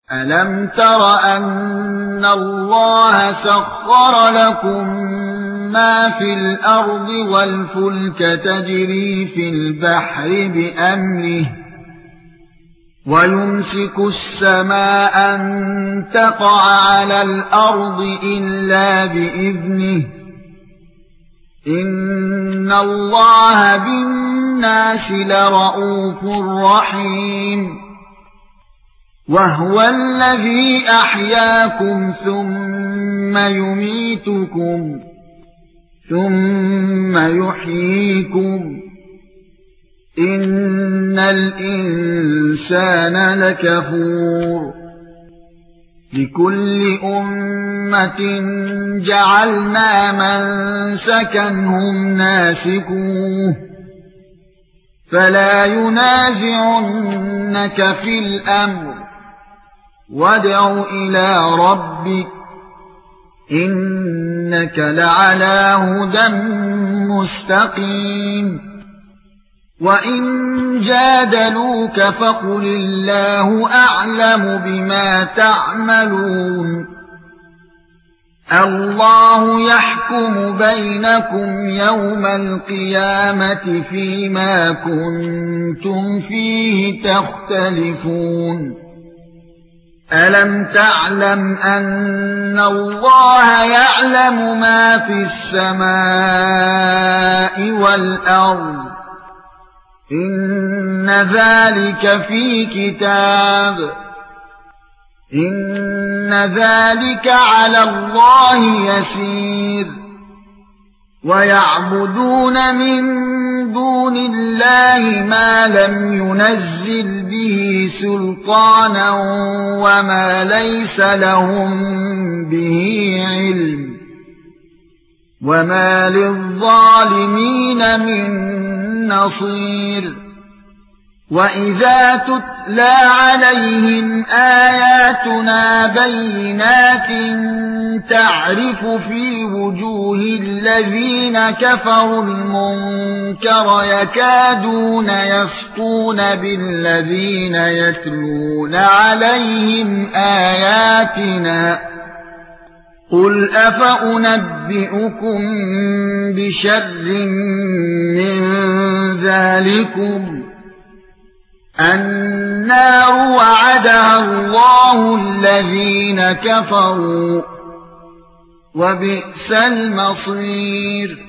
أَلَمْ تَرَ أَنَّ اللَّهَ سَخَّرَ لَكُم مَّا فِي الْأَرْضِ وَالْفُلْكَ تَجْرِي فِي الْبَحْرِ بِأَمْرِهِ وَيُمْسِكُ السَّمَاءَ أَن تَقَعَ عَلَى الْأَرْضِ إِلَّا بِإِذْنِهِ إِنَّ اللَّهَ بِالنَّاسِ لَرَءُوفٌ رَحِيمٌ وَهُوَ الَّذِي أَحْيَاكُمْ ثُمَّ يُمِيتُكُمْ ثُمَّ يُحْيِيكُمْ إِنَّ الْإِنسَانَ لَكَفُورٌ لِكُلِّ أُمَّةٍ جَعَلْنَا مَنسَكًا هُمْ نَاسِكُوهُ فَلَا يُنَازِعُنَّكَ فِي الْأَمْرِ وَادْعُ إِلَى رَبِّكَ إِنَّكَ لَعَلَى هُدًى مُسْتَقِيمٍ وَإِن جَادَلُوكَ فَقُلِ اللَّهُ أَعْلَمُ بِمَا تَعْمَلُونَ اللَّهُ يَحْكُمُ بَيْنَكُمْ يَوْمَ الْقِيَامَةِ فِيمَا كُنتُمْ فِيهِ تَخْتَلِفُونَ أَلَمْ تَعْلَمْ أَنَّ اللَّهَ يَعْلَمُ مَا فِي السَّمَاءِ وَالْأَرْضِ إِنَّ ذَلِكَ فِي كِتَابٍ إِنَّ ذَلِكَ عَلَى اللَّهِ يَسِيرٌ وَيَعْبُدُونَ مِن دُونِ اللَّهِ مَا لَمْ يُنَزِّلْ بِهِ سُلْطَانًا وَمَا لَيْسَ لَهُم بِهِ عِلْمٌ وَمَا لِلظَّالِمِينَ مِن نَّصِيرٍ وَإِذَا تُتْلَى عَلَيْهِمْ آيَاتُنَا بَيِّنَاتٍ تَعْرِفُ فِي وُجُوهِ الَّذِينَ كَفَرُوا الْمُنكَرَ يَكَادُونَ يَسْطُونَ بِالَّذِينَ يَتْلُونَ عَلَيْهِمْ آيَاتِنَا قُلْ أَفَأُنَبِّئُكُم بِشَرٍّ مِّن ذَلِكُمْ النَّارُ وَعَدَهَا اللَّهُ الَّذِينَ كَفَرُوا وَبِئْسَ الْمَصِيرُ